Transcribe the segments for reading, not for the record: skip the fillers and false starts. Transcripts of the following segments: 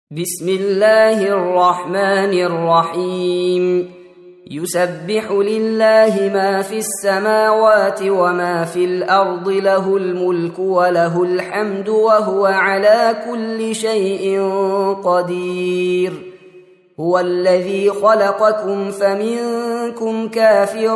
بسم الله الرحمن الرحيم يسبح لله ما في السماوات وما في الأرض له الملك وله الحمد وهو على كل شيء قدير هو الذي خلقكم فمنكم كافر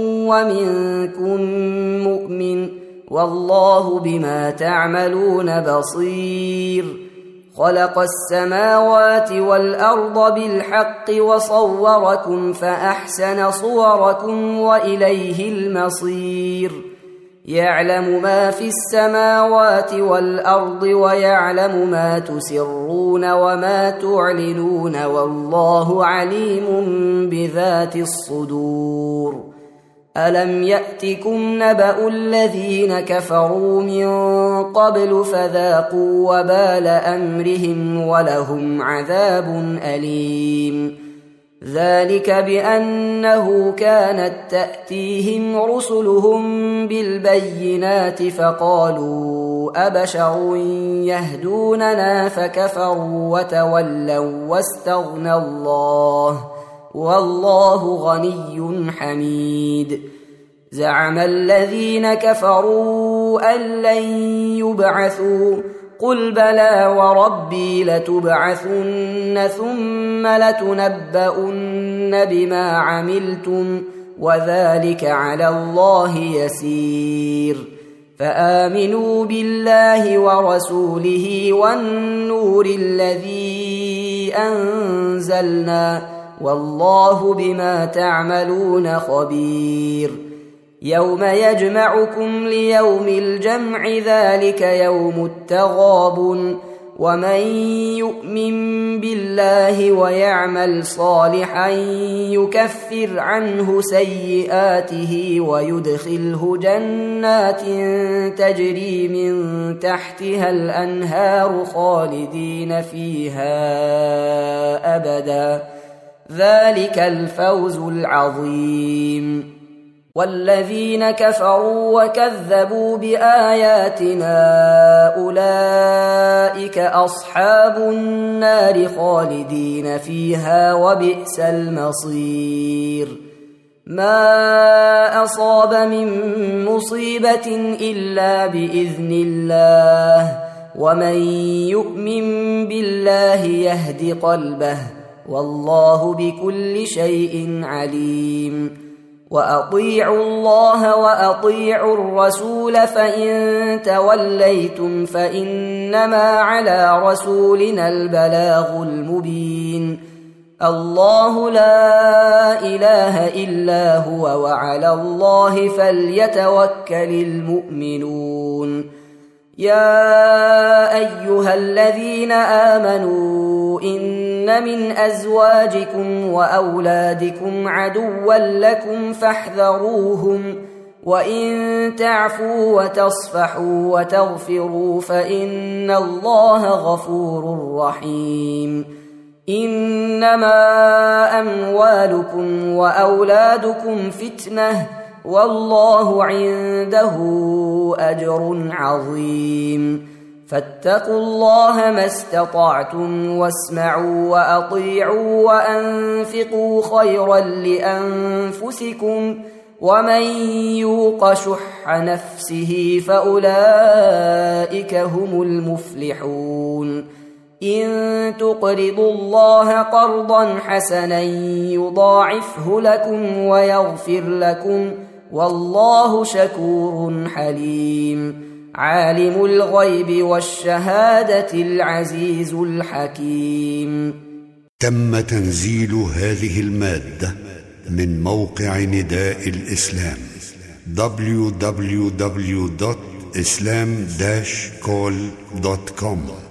ومنكم مؤمن والله بما تعملون بصير خلق السماوات والأرض بالحق وصوركم فأحسن صوركم وإليه المصير يعلم ما في السماوات والأرض ويعلم ما تسرون وما تعلنون والله عليم بذات الصدور ألم يأتكم نبأ الذين كفروا من قبل فذاقوا وبال أمرهم ولهم عذاب أليم ذلك بأنه كانت تأتيهم رسلهم بالبينات فقالوا أبشر يهدوننا فكفروا وتولوا واستغنى الله والله غني حميد زعم الذين كفروا أن لن يبعثوا قل بلى وربي لتبعثن ثم لتنبؤن بما عملتم وذلك على الله يسير فآمنوا بالله ورسوله والنور الذي أنزلنا والله بما تعملون خبير يوم يجمعكم ليوم الجمع ذلك يوم التغابن ومن يؤمن بالله ويعمل صالحا يكفر عنه سيئاته ويدخله جنات تجري من تحتها الأنهار خالدين فيها أبدا ذلك الفوز العظيم والذين كفروا وكذبوا بآياتنا أولئك أصحاب النار خالدين فيها وبئس المصير ما أصاب من مصيبة إلا بإذن الله ومن يؤمن بالله يهد قلبه والله بكل شيء عليم وأطيعوا الله وأطيعوا الرسول فإن توليتم فإنما على رسولنا البلاغ المبين الله لا إله إلا هو وعلى الله فليتوكل المؤمنون يا أيها الذين آمنوا إن من أزواجكم وأولادكم عدوا لكم فاحذروهم وإن تعفوا وتصفحوا وتغفروا فإن الله غفور رحيم إنما أموالكم وأولادكم فتنة والله عنده أجر عظيم فاتقوا الله ما استطعتم واسمعوا وأطيعوا وأنفقوا خيرا لأنفسكم ومن يوق شح نفسه فأولئك هم المفلحون إن تقرضوا الله قرضا حسنا يضاعفه لكم ويغفر لكم والله شكور حليم عالم الغيب والشهادة العزيز الحكيم. تم تنزيل هذه المادة من موقع نداء الإسلام www.islam-call.com